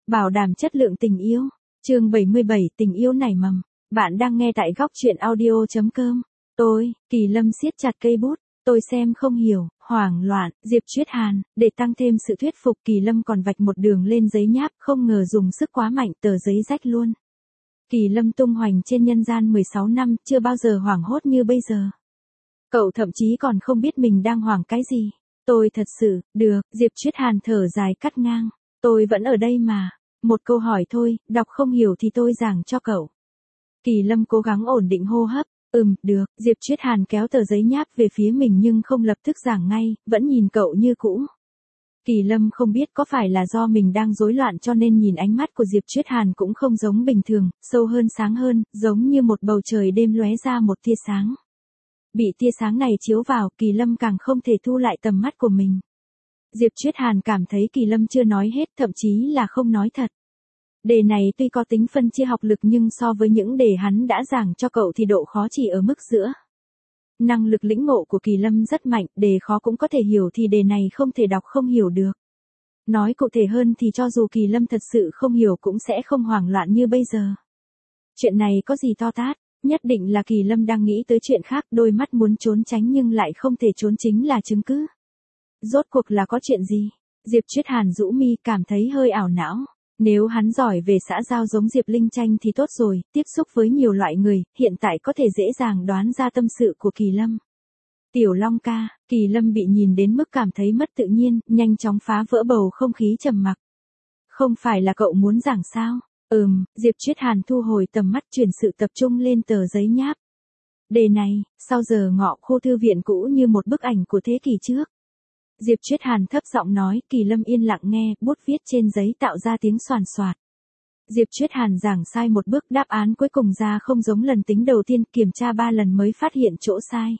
Bảo đảm chất lượng tình yêu. Chương 77 tình yêu nảy mầm. Bạn đang nghe tại góc truyện audio.com. Tôi, Kỳ Lâm siết chặt cây bút. Tôi xem không hiểu, hoảng loạn, Diệp Chuyết Hàn, để tăng thêm sự thuyết phục Kỳ Lâm còn vạch một đường lên giấy nháp, không ngờ dùng sức quá mạnh tờ giấy rách luôn. Kỳ Lâm tung hoành trên nhân gian 16 năm, chưa bao giờ hoảng hốt như bây giờ. Cậu thậm chí còn không biết mình đang hoảng cái gì. Tôi thật sự, được, Diệp Chuyết Hàn thở dài cắt ngang. Tôi vẫn ở đây mà. Một câu hỏi thôi, đọc không hiểu thì tôi giảng cho cậu. Kỳ Lâm cố gắng ổn định hô hấp. Được, Diệp Chuyết Hàn kéo tờ giấy nháp về phía mình nhưng không lập tức giảng ngay, vẫn nhìn cậu như cũ. Kỳ Lâm không biết có phải là do mình đang rối loạn cho nên nhìn ánh mắt của Diệp Chuyết Hàn cũng không giống bình thường, sâu hơn sáng hơn, giống như một bầu trời đêm lóe ra một tia sáng. Bị tia sáng này chiếu vào, Kỳ Lâm càng không thể thu lại tầm mắt của mình. Diệp Chuyết Hàn cảm thấy Kỳ Lâm chưa nói hết, thậm chí là không nói thật. Đề này tuy có tính phân chia học lực nhưng so với những đề hắn đã giảng cho cậu thì độ khó chỉ ở mức giữa. Năng lực lĩnh ngộ của Kỳ Lâm rất mạnh, đề khó cũng có thể hiểu thì đề này không thể đọc không hiểu được. Nói cụ thể hơn thì cho dù Kỳ Lâm thật sự không hiểu cũng sẽ không hoảng loạn như bây giờ. Chuyện này có gì to tát, nhất định là Kỳ Lâm đang nghĩ tới chuyện khác, đôi mắt muốn trốn tránh nhưng lại không thể trốn chính là chứng cứ. Rốt cuộc là có chuyện gì? Diệp Chuyết Hàn rũ mi cảm thấy hơi ảo não. Nếu hắn giỏi về xã giao giống Diệp Linh Tranh thì tốt rồi, tiếp xúc với nhiều loại người, hiện tại có thể dễ dàng đoán ra tâm sự của Kỳ Lâm. Tiểu Long ca, Kỳ Lâm bị nhìn đến mức cảm thấy mất tự nhiên, nhanh chóng phá vỡ bầu không khí trầm mặc. Không phải là cậu muốn giảng sao? Diệp Chuyết Hàn thu hồi tầm mắt chuyển sự tập trung lên tờ giấy nháp. Đề này, sau giờ ngọ khu thư viện cũ như một bức ảnh của thế kỷ trước. Diệp Chuyết Hàn thấp giọng nói, Kỳ Lâm yên lặng nghe, bút viết trên giấy tạo ra tiếng xoàn xoạt. Diệp Chuyết Hàn giảng sai một bước, đáp án cuối cùng ra không giống lần tính đầu tiên, kiểm tra 3 lần mới phát hiện chỗ sai.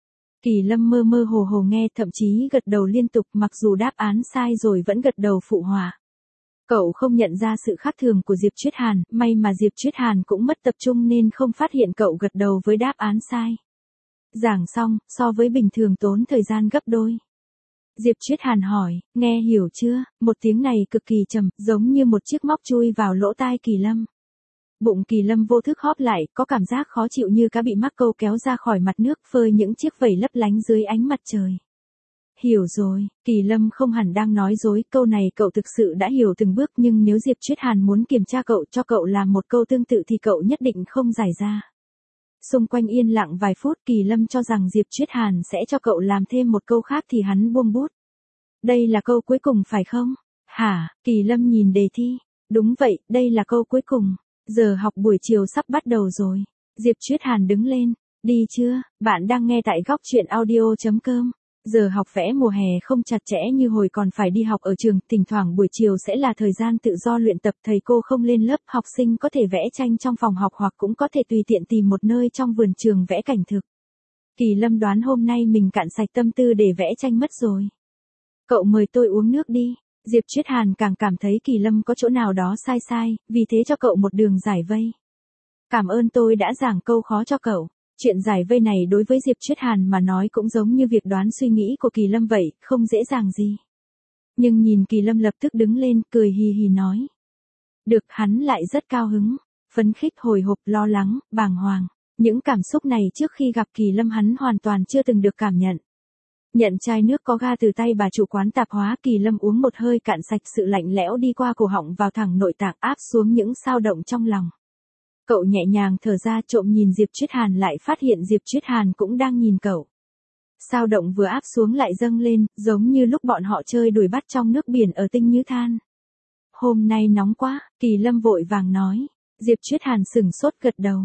Kỳ Lâm mơ mơ hồ hồ nghe, thậm chí gật đầu liên tục, mặc dù đáp án sai rồi vẫn gật đầu phụ họa. Cậu không nhận ra sự khác thường của Diệp Chuyết Hàn, may mà Diệp Chuyết Hàn cũng mất tập trung nên không phát hiện cậu gật đầu với đáp án sai. Giảng xong, so với bình thường tốn thời gian gấp đôi. Diệp Chuyết Hàn hỏi, nghe hiểu chưa? Một tiếng này cực kỳ trầm, giống như một chiếc móc chui vào lỗ tai Kỳ Lâm. Bụng Kỳ Lâm vô thức hóp lại, có cảm giác khó chịu như cá bị mắc câu kéo ra khỏi mặt nước, phơi những chiếc vảy lấp lánh dưới ánh mặt trời. Hiểu rồi, Kỳ Lâm không hẳn đang nói dối, câu này cậu thực sự đã hiểu từng bước, nhưng nếu Diệp Chuyết Hàn muốn kiểm tra cậu cho cậu làm một câu tương tự thì cậu nhất định không giải ra. Xung quanh yên lặng vài phút, Kỳ Lâm cho rằng Diệp Chuyết Hàn sẽ cho cậu làm thêm một câu khác thì hắn buông bút. Đây là câu cuối cùng phải không? Hả? Kỳ Lâm nhìn đề thi. Đúng vậy, đây là câu cuối cùng. Giờ học buổi chiều sắp bắt đầu rồi. Diệp Chuyết Hàn đứng lên. Đi chưa? Bạn đang nghe tại góc truyện audio.com. Giờ học vẽ mùa hè không chặt chẽ như hồi còn phải đi học ở trường, thỉnh thoảng buổi chiều sẽ là thời gian tự do luyện tập, thầy cô không lên lớp, học sinh có thể vẽ tranh trong phòng học hoặc cũng có thể tùy tiện tìm một nơi trong vườn trường vẽ cảnh thực. Kỳ Lâm đoán hôm nay mình cạn sạch tâm tư để vẽ tranh mất rồi. Cậu mời tôi uống nước đi. Diệp Chuyết Hàn càng cảm thấy Kỳ Lâm có chỗ nào đó sai, vì thế cho cậu một đường giải vây. Cảm ơn tôi đã giảng câu khó cho cậu. Chuyện giải vây này đối với Diệp Chuyết Hàn mà nói cũng giống như việc đoán suy nghĩ của Kỳ Lâm vậy, không dễ dàng gì. Nhưng nhìn Kỳ Lâm lập tức đứng lên, cười hì hì nói. Được, hắn lại rất cao hứng, phấn khích, hồi hộp, lo lắng, bàng hoàng. Những cảm xúc này trước khi gặp Kỳ Lâm hắn hoàn toàn chưa từng được cảm nhận. Nhận chai nước có ga từ tay bà chủ quán tạp hóa, Kỳ Lâm uống một hơi cạn sạch, sự lạnh lẽo đi qua cổ họng vào thẳng nội tạng, áp xuống những xao động trong lòng. Cậu nhẹ nhàng thở ra, trộm nhìn Diệp Chuyết Hàn, lại phát hiện Diệp Chuyết Hàn cũng đang nhìn cậu. Xao động vừa áp xuống lại dâng lên, giống như lúc bọn họ chơi đuổi bắt trong nước biển ở Tinh Như Than. Hôm nay nóng quá, Kỳ Lâm vội vàng nói. Diệp Chuyết Hàn sửng sốt gật đầu.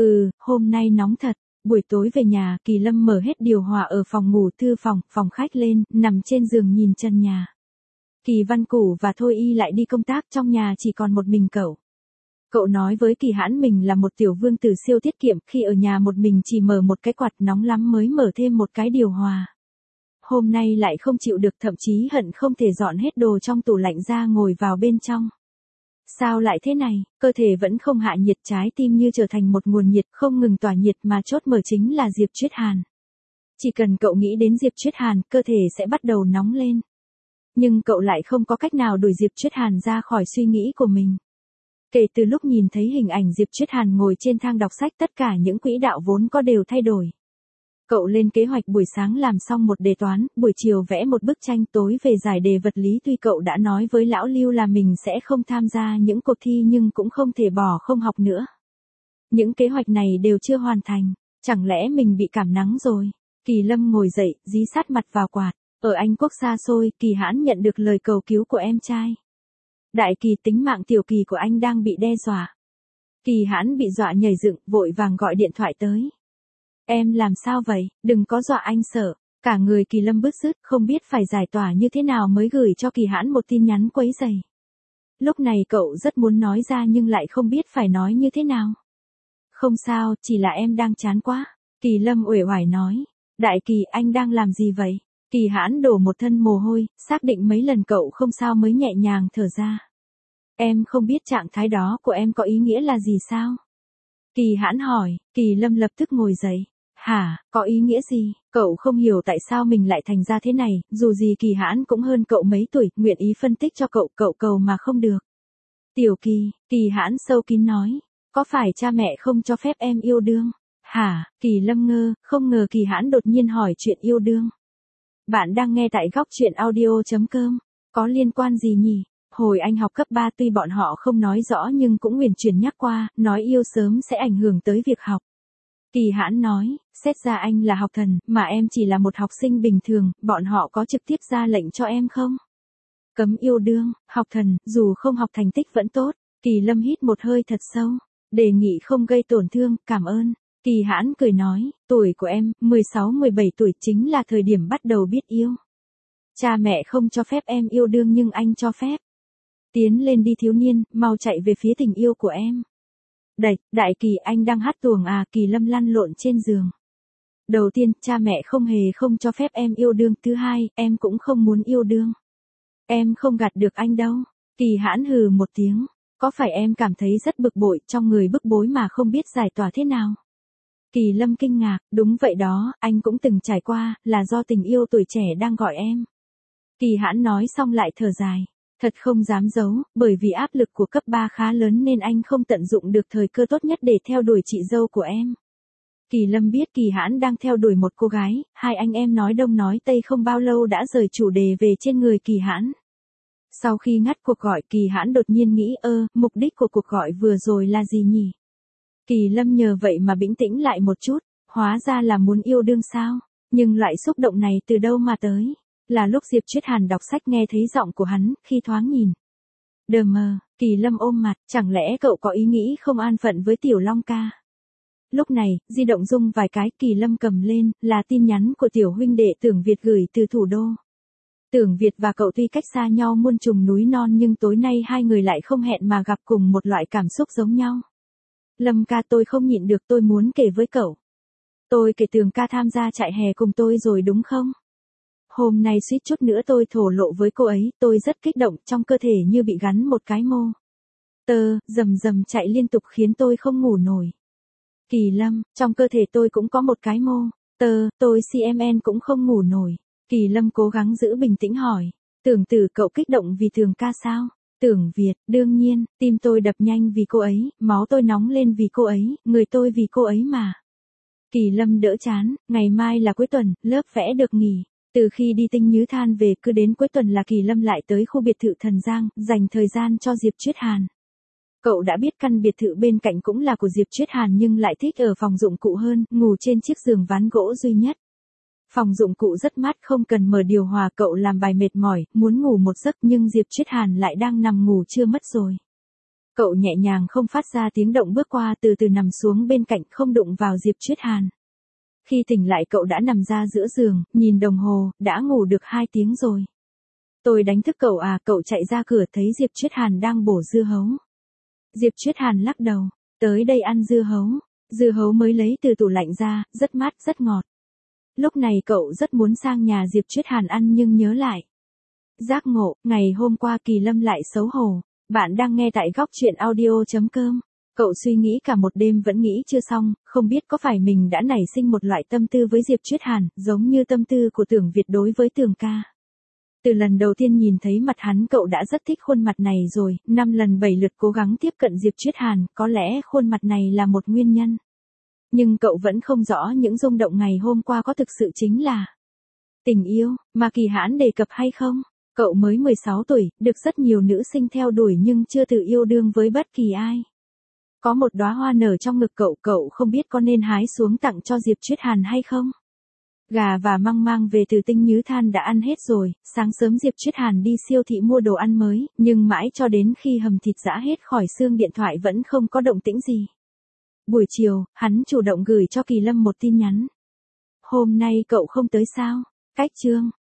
Hôm nay nóng thật. Buổi tối về nhà, Kỳ Lâm mở hết điều hòa ở phòng ngủ, thư phòng, phòng khách lên, nằm trên giường nhìn chân nhà. Kỳ Văn Củ và Thôi Y lại đi công tác, trong nhà chỉ còn một mình cậu. Cậu nói với Kỳ Hãn mình là một tiểu vương tử siêu tiết kiệm, khi ở nhà một mình chỉ mở một cái quạt, nóng lắm mới mở thêm một cái điều hòa. Hôm nay lại không chịu được, thậm chí hận không thể dọn hết đồ trong tủ lạnh ra ngồi vào bên trong. Sao lại thế này, cơ thể vẫn không hạ nhiệt, trái tim như trở thành một nguồn nhiệt không ngừng tỏa nhiệt, mà chốt mở chính là Diệp Chuyết Hàn. Chỉ cần cậu nghĩ đến Diệp Chuyết Hàn, cơ thể sẽ bắt đầu nóng lên. Nhưng cậu lại không có cách nào đuổi Diệp Chuyết Hàn ra khỏi suy nghĩ của mình. Kể từ lúc nhìn thấy hình ảnh Diệp Chuyết Hàn ngồi trên thang đọc sách, tất cả những quỹ đạo vốn có đều thay đổi. Cậu lên kế hoạch buổi sáng làm xong một đề toán, buổi chiều vẽ một bức tranh, tối về giải đề vật lý. Tuy cậu đã nói với lão Lưu là mình sẽ không tham gia những cuộc thi nhưng cũng không thể bỏ không học nữa. Những kế hoạch này đều chưa hoàn thành, chẳng lẽ mình bị cảm nắng rồi? Kỳ Lâm ngồi dậy, dí sát mặt vào quạt. Ở Anh Quốc xa xôi, Kỳ Hãn nhận được lời cầu cứu của em trai. Đại Kỳ, tính mạng tiểu Kỳ của anh đang bị đe dọa. Kỳ Hãn bị dọa nhảy dựng, vội vàng gọi điện thoại tới. Em làm sao vậy, đừng có dọa anh sợ. Cả người Kỳ Lâm bứt rứt, không biết phải giải tỏa như thế nào mới gửi cho Kỳ Hãn một tin nhắn quấy rầy. Lúc này cậu rất muốn nói ra nhưng lại không biết phải nói như thế nào. Không sao, chỉ là em đang chán quá. Kỳ Lâm uể oải nói. Đại Kỳ, anh đang làm gì vậy? Kỳ Hãn đổ một thân mồ hôi, xác định mấy lần cậu không sao mới nhẹ nhàng thở ra. Em không biết trạng thái đó của em có ý nghĩa là gì sao? Kỳ Hãn hỏi. Kỳ Lâm lập tức ngồi dậy. Hả, có ý nghĩa gì? Cậu không hiểu tại sao mình lại thành ra thế này, dù gì Kỳ Hãn cũng hơn cậu mấy tuổi, nguyện ý phân tích cho cậu, cậu cầu mà không được. Tiểu Kỳ, Kỳ Hãn sâu kín nói, có phải cha mẹ không cho phép em yêu đương? Hả? Kỳ Lâm ngơ, không ngờ Kỳ Hãn đột nhiên hỏi chuyện yêu đương. Bạn đang nghe tại góc truyện audio.com, có liên quan gì nhỉ? Hồi anh học cấp 3 tuy bọn họ không nói rõ nhưng cũng uyển chuyển nhắc qua, nói yêu sớm sẽ ảnh hưởng tới việc học. Kỳ Hãn nói, xét ra anh là học thần, mà em chỉ là một học sinh bình thường, bọn họ có trực tiếp ra lệnh cho em không? Cấm yêu đương, học thần, dù không học thành tích vẫn tốt. Kỳ Lâm hít một hơi thật sâu, đề nghị không gây tổn thương, cảm ơn. Kỳ Hãn cười nói, tuổi của em, 16-17 tuổi chính là thời điểm bắt đầu biết yêu. Cha mẹ không cho phép em yêu đương nhưng anh cho phép. Tiến lên đi thiếu niên, mau chạy về phía tình yêu của em. Đẩy, Đại Kỳ, anh đang hát tuồng à? Kỳ Lâm lăn lộn trên giường. Đầu tiên, cha mẹ không hề không cho phép em yêu đương. Thứ hai, em cũng không muốn yêu đương. Em không gạt được anh đâu. Kỳ Hãn hừ một tiếng. Có phải em cảm thấy rất bực bội, trong người bức bối mà không biết giải tỏa thế nào? Kỳ Lâm kinh ngạc, đúng vậy đó, anh cũng từng trải qua, là do tình yêu tuổi trẻ đang gọi em. Kỳ Hãn nói xong lại thở dài. Thật không dám giấu, bởi vì áp lực của cấp 3 khá lớn nên anh không tận dụng được thời cơ tốt nhất để theo đuổi chị dâu của em. Kỳ Lâm biết Kỳ Hãn đang theo đuổi một cô gái, hai anh em nói đông nói tây không bao lâu đã rời chủ đề về trên người Kỳ Hãn. Sau khi ngắt cuộc gọi, Kỳ Hãn đột nhiên nghĩ mục đích của cuộc gọi vừa rồi là gì nhỉ? Kỳ Lâm nhờ vậy mà bĩnh tĩnh lại một chút, hóa ra là muốn yêu đương sao? Nhưng loại xúc động này từ đâu mà tới? Là lúc Diệp Chuyết Hàn đọc sách nghe thấy giọng của hắn, khi thoáng nhìn. Đờ mờ, Kỳ Lâm ôm mặt, chẳng lẽ cậu có ý nghĩ không an phận với Tiểu Long ca? Lúc này, di động rung vài cái, Kỳ Lâm cầm lên, là tin nhắn của tiểu huynh đệ Tưởng Việt gửi từ thủ đô. Tưởng Việt và cậu tuy cách xa nhau muôn trùng núi non nhưng tối nay hai người lại không hẹn mà gặp cùng một loại cảm xúc giống nhau. Lâm ca, tôi không nhịn được, tôi muốn kể với cậu. Tôi kể Tường ca tham gia trại hè cùng tôi rồi đúng không? Hôm nay suýt chút nữa tôi thổ lộ với cô ấy, tôi rất kích động, trong cơ thể như bị gắn một cái mô. Rầm rầm chạy liên tục khiến tôi không ngủ nổi. Kỳ Lâm, trong cơ thể tôi cũng có một cái mô. Tôi CMN cũng không ngủ nổi. Kỳ Lâm cố gắng giữ bình tĩnh hỏi. Tưởng Tử, cậu kích động vì Tường ca sao? Tưởng Việt, đương nhiên, tim tôi đập nhanh vì cô ấy, máu tôi nóng lên vì cô ấy, người tôi vì cô ấy mà. Kỳ Lâm đỡ chán, ngày mai là cuối tuần, lớp vẽ được nghỉ. Từ khi đi Tinh Nhứ Than về, cứ đến cuối tuần là Kỳ Lâm lại tới khu biệt thự Thần Giang, dành thời gian cho Diệp Chuyết Hàn. Cậu đã biết căn biệt thự bên cạnh cũng là của Diệp Chuyết Hàn nhưng lại thích ở phòng dụng cụ hơn, ngủ trên chiếc giường ván gỗ duy nhất. Phòng dụng cụ rất mát, không cần mở điều hòa, cậu làm bài mệt mỏi, muốn ngủ một giấc nhưng Diệp Chuyết Hàn lại đang nằm ngủ chưa mất rồi. Cậu nhẹ nhàng không phát ra tiếng động bước qua, từ từ nằm xuống bên cạnh, không đụng vào Diệp Chuyết Hàn. Khi tỉnh lại cậu đã nằm ra giữa giường, nhìn đồng hồ, đã ngủ được 2 tiếng rồi. Tôi đánh thức cậu à? Cậu chạy ra cửa thấy Diệp Chuyết Hàn đang bổ dưa hấu. Diệp Chuyết Hàn lắc đầu, tới đây ăn dưa hấu mới lấy từ tủ lạnh ra, rất mát, rất ngọt. Lúc này cậu rất muốn sang nhà Diệp Chuyết Hàn ăn nhưng nhớ lại. Giác ngộ, ngày hôm qua Kỳ Lâm lại xấu hổ. Bạn đang nghe tại góc truyện audio.com. Cậu suy nghĩ cả một đêm vẫn nghĩ chưa xong, không biết có phải mình đã nảy sinh một loại tâm tư với Diệp Chuyết Hàn, giống như tâm tư của Tưởng Việt đối với Tường ca. Từ lần đầu tiên nhìn thấy mặt hắn cậu đã rất thích khuôn mặt này rồi, 5 lần 7 lượt cố gắng tiếp cận Diệp Chuyết Hàn, có lẽ khuôn mặt này là một nguyên nhân. Nhưng cậu vẫn không rõ những rung động ngày hôm qua có thực sự chính là tình yêu, mà Kỳ Hãn đề cập hay không? Cậu mới 16 tuổi, được rất nhiều nữ sinh theo đuổi nhưng chưa tự yêu đương với bất kỳ ai. Có một đóa hoa nở trong ngực cậu không biết có nên hái xuống tặng cho Diệp Chuyết Hàn hay không? Gà và măng mang về từ Tinh Nhứ Than đã ăn hết rồi, sáng sớm Diệp Chuyết Hàn đi siêu thị mua đồ ăn mới, nhưng mãi cho đến khi hầm thịt giã hết khỏi xương điện thoại vẫn không có động tĩnh gì. Buổi chiều, hắn chủ động gửi cho Kỳ Lâm một tin nhắn. Hôm nay cậu không tới sao? Cách chương.